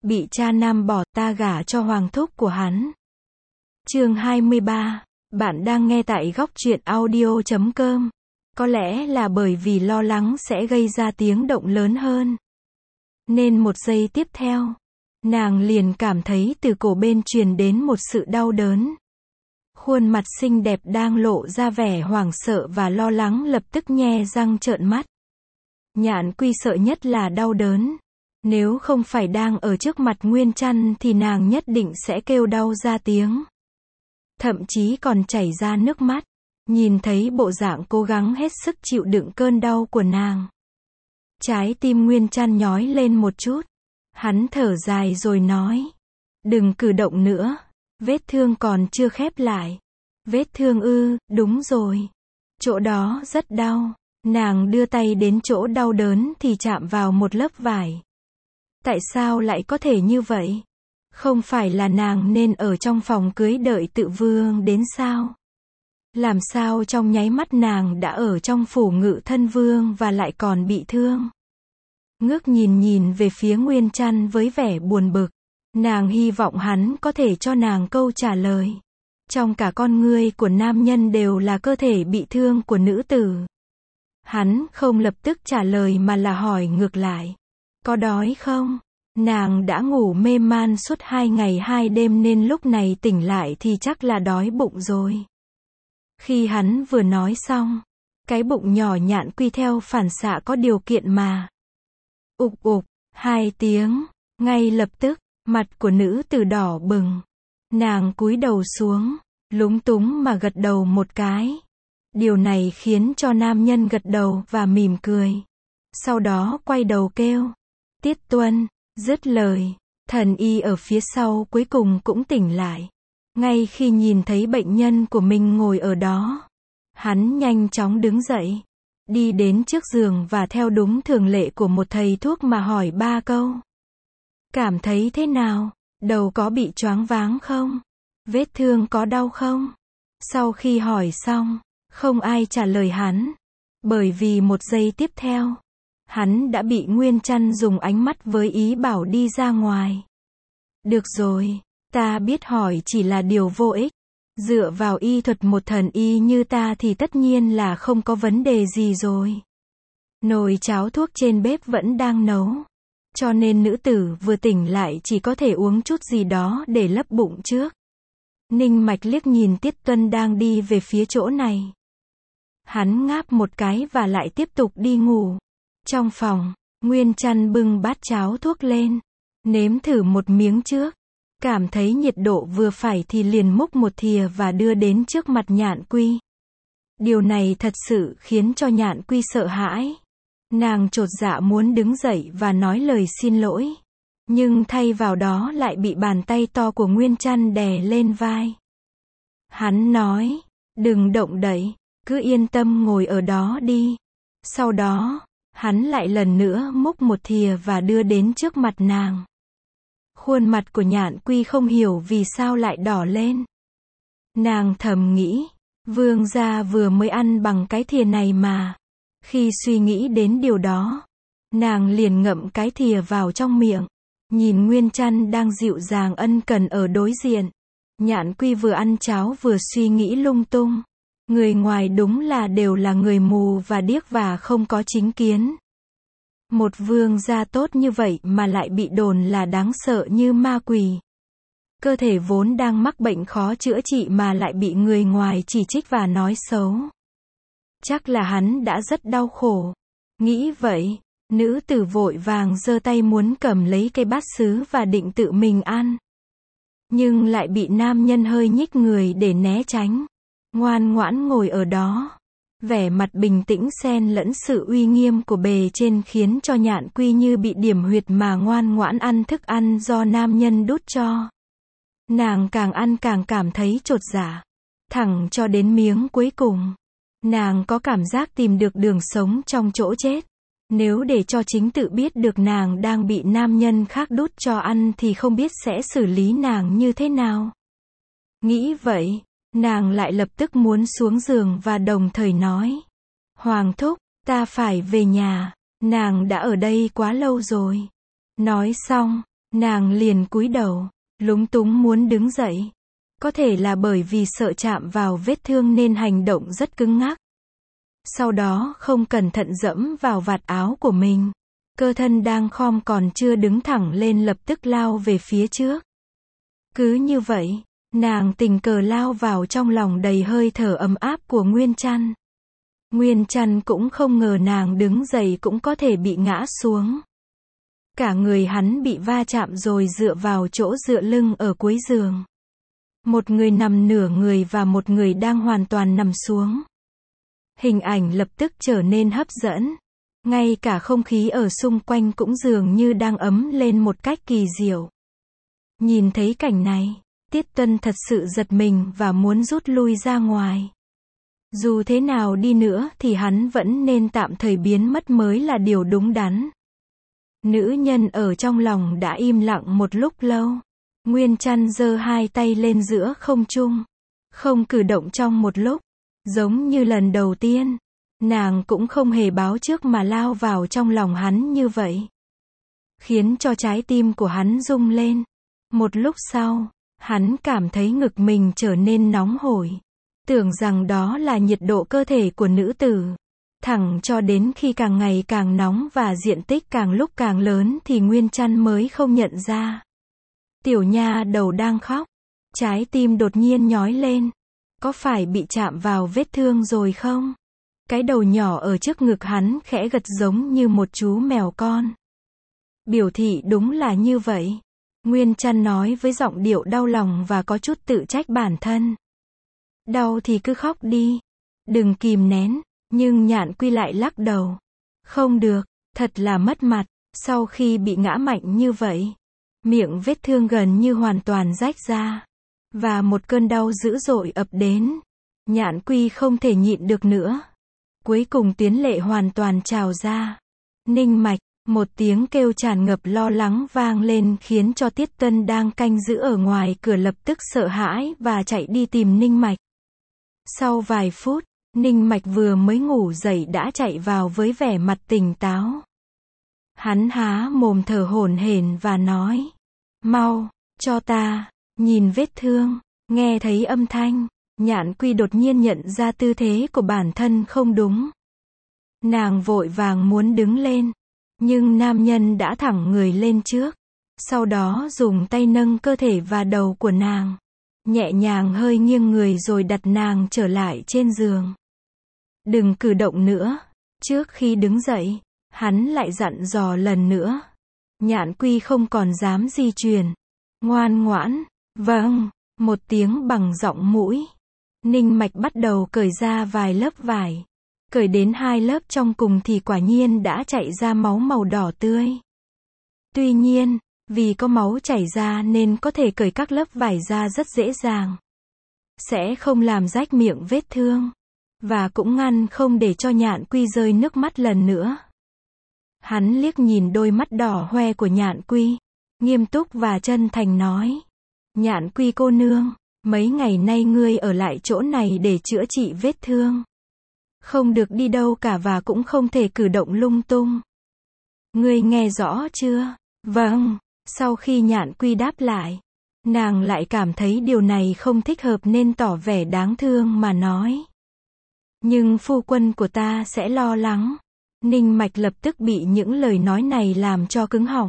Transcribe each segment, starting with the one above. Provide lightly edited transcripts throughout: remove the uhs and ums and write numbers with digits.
bị cha nam bỏ, ta gả cho hoàng thúc của hắn. Chương 23. Bạn đang nghe tại góc truyện audio.com. Có lẽ là bởi vì lo lắng sẽ gây ra tiếng động lớn hơn, nên một giây tiếp theo, nàng liền cảm thấy từ cổ bên truyền đến một sự đau đớn. Khuôn mặt xinh đẹp đang lộ ra vẻ hoảng sợ và lo lắng lập tức nhe răng trợn mắt. Nhạn Quy sợ nhất là đau đớn. Nếu không phải đang ở trước mặt Nguyên Chăn thì nàng nhất định sẽ kêu đau ra tiếng. Thậm chí còn chảy ra nước mắt. Nhìn thấy bộ dạng cố gắng hết sức chịu đựng cơn đau của nàng, trái tim Nguyên Chăn nhói lên một chút. Hắn thở dài rồi nói. Đừng cử động nữa. Vết thương còn chưa khép lại. Vết thương ư? Đúng rồi. Chỗ đó rất đau. Nàng đưa tay đến chỗ đau đớn thì chạm vào một lớp vải. Tại sao lại có thể như vậy? Không phải là nàng nên ở trong phòng cưới đợi Tự Vương đến sao? Làm sao trong nháy mắt nàng đã ở trong phủ Ngự Thân Vương và lại còn bị thương? Ngước nhìn về phía Nguyên Chăn với vẻ buồn bực. Nàng hy vọng hắn có thể cho nàng câu trả lời. Trong cả con ngươi của nam nhân đều là cơ thể bị thương của nữ tử. Hắn không lập tức trả lời mà là hỏi ngược lại. Có đói không? Nàng đã ngủ mê man suốt 2 ngày 2 đêm nên lúc này tỉnh lại thì chắc là đói bụng rồi. Khi hắn vừa nói xong, cái bụng nhỏ Nhạn Quy theo phản xạ có điều kiện mà ục ục 2 tiếng, ngay lập tức, mặt của nữ tử đỏ bừng. Nàng cúi đầu xuống, lúng túng mà gật đầu một cái. Điều này khiến cho nam nhân gật đầu và mỉm cười. Sau đó quay đầu kêu. Tiết Tuân, dứt lời, thần y ở phía sau cuối cùng cũng tỉnh lại. Ngay khi nhìn thấy bệnh nhân của mình ngồi ở đó, hắn nhanh chóng đứng dậy, đi đến trước giường và theo đúng thường lệ của một thầy thuốc mà hỏi 3 câu. Cảm thấy thế nào? Đầu có bị choáng váng không? Vết thương có đau không? Sau khi hỏi xong, không ai trả lời hắn, bởi vì một giây tiếp theo, hắn đã bị Nguyên Chăn dùng ánh mắt với ý bảo đi ra ngoài. Được rồi, ta biết hỏi chỉ là điều vô ích. Dựa vào y thuật một thần y như ta thì tất nhiên là không có vấn đề gì rồi. Nồi cháo thuốc trên bếp vẫn đang nấu, cho nên nữ tử vừa tỉnh lại chỉ có thể uống chút gì đó để lấp bụng trước. Ninh Mạch liếc nhìn Tiết Tuân đang đi về phía chỗ này. Hắn ngáp một cái và lại tiếp tục đi ngủ. Trong phòng, Nguyên Chăn bưng bát cháo thuốc lên, nếm thử một miếng trước. Cảm thấy nhiệt độ vừa phải thì liền múc một thìa và đưa đến trước mặt Nhạn Quy. Điều này thật sự khiến cho Nhạn Quy sợ hãi. Nàng chột dạ muốn đứng dậy và nói lời xin lỗi. Nhưng thay vào đó lại bị bàn tay to của Nguyên Chăn đè lên vai. Hắn nói, đừng động đậy, cứ yên tâm ngồi ở đó đi. Sau đó, hắn lại lần nữa múc một thìa và đưa đến trước mặt nàng. Khuôn mặt của Nhạn Quy không hiểu vì sao lại đỏ lên. Nàng thầm nghĩ, vương gia vừa mới ăn bằng cái thìa này mà. Khi suy nghĩ đến điều đó, nàng liền ngậm cái thìa vào trong miệng. Nhìn Nguyên Chăn đang dịu dàng ân cần ở đối diện. Nhạn Quy vừa ăn cháo vừa suy nghĩ lung tung. Người ngoài đúng là đều là người mù và điếc và không có chính kiến. Một vương gia tốt như vậy mà lại bị đồn là đáng sợ như ma quỷ. Cơ thể vốn đang mắc bệnh khó chữa trị mà lại bị người ngoài chỉ trích và nói xấu. Chắc là hắn đã rất đau khổ. Nghĩ vậy, nữ tử vội vàng giơ tay muốn cầm lấy cây bát sứ và định tự mình ăn. Nhưng lại bị nam nhân hơi nhích người để né tránh. Ngoan ngoãn ngồi ở đó. Vẻ mặt bình tĩnh xen lẫn sự uy nghiêm của bề trên khiến cho Nhạn Quy như bị điểm huyệt mà ngoan ngoãn ăn thức ăn do nam nhân đút cho. Nàng càng ăn càng cảm thấy chột dạ. Thẳng cho đến miếng cuối cùng, nàng có cảm giác tìm được đường sống trong chỗ chết. Nếu để cho chính tự biết được nàng đang bị nam nhân khác đút cho ăn thì không biết sẽ xử lý nàng như thế nào. Nghĩ vậy, nàng lại lập tức muốn xuống giường và đồng thời nói. Hoàng thúc, ta phải về nhà, nàng đã ở đây quá lâu rồi. Nói xong, Nàng liền cúi đầu, lúng túng muốn đứng dậy. Có thể là bởi vì sợ chạm vào vết thương nên hành động rất cứng ngắc. Sau đó không cẩn thận dẫm vào vạt áo của mình. Cơ thân đang khom còn chưa đứng thẳng lên lập tức lao về phía trước. Cứ như vậy, nàng tình cờ lao vào trong lòng đầy hơi thở ấm áp của Nguyên Chăn. Nguyên Chăn cũng không ngờ nàng đứng dậy cũng có thể bị ngã xuống. Cả người hắn bị va chạm rồi dựa vào chỗ dựa lưng ở cuối giường. Một người nằm nửa người và một người đang hoàn toàn nằm xuống. Hình ảnh lập tức trở nên hấp dẫn. Ngay cả không khí ở xung quanh cũng dường như đang ấm lên một cách kỳ diệu. Nhìn thấy cảnh này, Tiết Tuân thật sự giật mình và muốn rút lui ra ngoài. Dù thế nào đi nữa thì hắn vẫn nên tạm thời biến mất mới là điều đúng đắn. Nữ nhân ở trong lòng đã im lặng một lúc lâu. Nguyên Chăn giơ hai tay lên giữa không trung, không cử động trong một lúc, giống như lần đầu tiên. Nàng cũng không hề báo trước mà lao vào trong lòng hắn như vậy, khiến cho trái tim của hắn rung lên. Một lúc sau, hắn cảm thấy ngực mình trở nên nóng hổi, tưởng rằng đó là nhiệt độ cơ thể của nữ tử. Thẳng cho đến khi càng ngày càng nóng và diện tích càng lúc càng lớn thì Nguyên Chăn mới không nhận ra. Tiểu nha đầu đang khóc, trái tim đột nhiên nhói lên. Có phải bị chạm vào vết thương rồi không? Cái đầu nhỏ ở trước ngực hắn khẽ gật giống như một chú mèo con. Biểu thị đúng là như vậy. Nguyên Chăn nói với giọng điệu đau lòng và có chút tự trách bản thân. Đau thì cứ khóc đi, đừng kìm nén. Nhưng Nhạn Quy lại lắc đầu. Không được, thật là mất mặt. Sau khi bị ngã mạnh như vậy, miệng vết thương gần như hoàn toàn rách ra. Và một cơn đau dữ dội ập đến. Nhạn Quy không thể nhịn được nữa. Cuối cùng tuyến lệ hoàn toàn trào ra. Ninh mạch, một tiếng kêu tràn ngập lo lắng vang lên khiến cho Tiết Tuân đang canh giữ ở ngoài cửa lập tức sợ hãi và chạy đi tìm Ninh mạch. Sau vài phút, Ninh mạch vừa mới ngủ dậy đã chạy vào với vẻ mặt tỉnh táo. Hắn há mồm thở hổn hển và nói. Mau, cho ta, nhìn vết thương. Nghe thấy âm thanh, Nhạn Quy đột nhiên nhận ra tư thế của bản thân không đúng. Nàng vội vàng muốn đứng lên. Nhưng nam nhân đã thẳng người lên trước. Sau đó dùng tay nâng cơ thể và đầu của nàng. Nhẹ nhàng hơi nghiêng người rồi đặt nàng trở lại trên giường. Đừng cử động nữa. Trước khi đứng dậy, hắn lại dặn dò lần nữa. Nhạn Quy không còn dám di chuyển. Ngoan ngoãn. Vâng, một tiếng bằng giọng mũi. Ninh mạch bắt đầu cởi ra vài lớp vải. Cởi đến 2 lớp trong cùng thì quả nhiên đã chảy ra máu màu đỏ tươi. Tuy nhiên, vì có máu chảy ra nên có thể cởi các lớp vải ra rất dễ dàng. Sẽ không làm rách miệng vết thương. Và cũng ngăn không để cho Nhạn Quy rơi nước mắt lần nữa. Hắn liếc nhìn đôi mắt đỏ hoe của Nhạn Quy. Nghiêm túc và chân thành nói. Nhạn Quy cô nương, mấy ngày nay ngươi ở lại chỗ này để chữa trị vết thương. Không được đi đâu cả và cũng không thể cử động lung tung. Ngươi nghe rõ chưa? Vâng. Sau khi Nhạn Quy đáp lại, nàng lại cảm thấy điều này không thích hợp nên tỏ vẻ đáng thương mà nói. Nhưng phu quân của ta sẽ lo lắng. Ninh mạch lập tức bị những lời nói này làm cho cứng họng.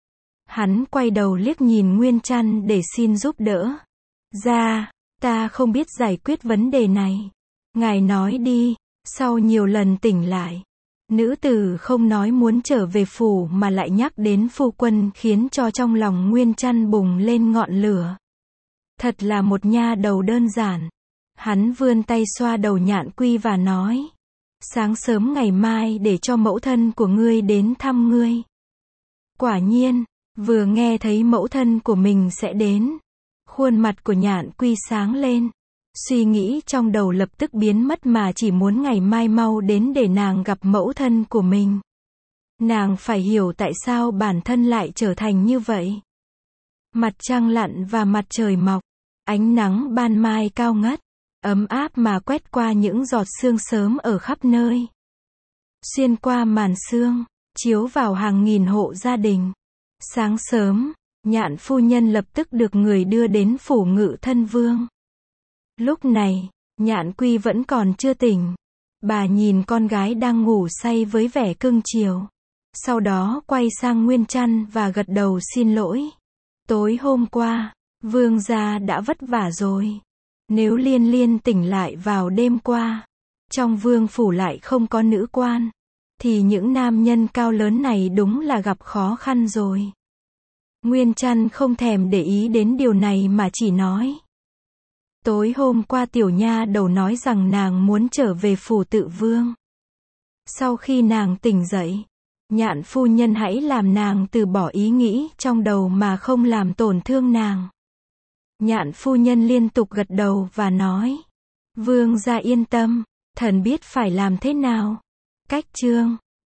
Hắn quay đầu liếc nhìn Nguyên Chăn để xin giúp đỡ. Ra, ta không biết giải quyết vấn đề này. Ngài nói đi. Sau nhiều lần tỉnh lại, nữ tử không nói muốn trở về phủ mà lại nhắc đến phu quân khiến cho trong lòng Nguyên Chăn bùng lên ngọn lửa. Thật là một nha đầu đơn giản. Hắn vươn tay xoa đầu Nhạn Quy và nói. Sáng sớm ngày mai để cho mẫu thân của ngươi đến thăm ngươi. Quả nhiên, vừa nghe thấy mẫu thân của mình sẽ đến, khuôn mặt của Nhạn Quy sáng lên. Suy nghĩ trong đầu lập tức biến mất mà chỉ muốn ngày mai mau đến để nàng gặp mẫu thân của mình. Nàng phải hiểu tại sao bản thân lại trở thành như vậy. Mặt trăng lặn và mặt trời mọc, ánh nắng ban mai cao ngất, ấm áp mà quét qua những giọt sương sớm ở khắp nơi. Xuyên qua màn sương, chiếu vào hàng nghìn hộ gia đình. Sáng sớm, Nhạn phu nhân lập tức được người đưa đến phủ Ngự Thân Vương. Lúc này, Nhạn Quy vẫn còn chưa tỉnh. Bà nhìn con gái đang ngủ say với vẻ cưng chiều. Sau đó quay sang Nguyên Trăn và gật đầu xin lỗi. Tối hôm qua, vương gia đã vất vả rồi. Nếu Liên Liên tỉnh lại vào đêm qua, trong vương phủ lại không có nữ quan, thì những nam nhân cao lớn này đúng là gặp khó khăn rồi. Nguyên Trăn không thèm để ý đến điều này mà chỉ nói. Tối hôm qua tiểu nha đầu nói rằng nàng muốn trở về phủ Tự Vương. Sau khi nàng tỉnh dậy, Nhạn phu nhân hãy làm nàng từ bỏ ý nghĩ trong đầu mà không làm tổn thương nàng. Nhạn phu nhân liên tục gật đầu và nói. Vương gia yên tâm, thần biết phải làm thế nào. Cách chương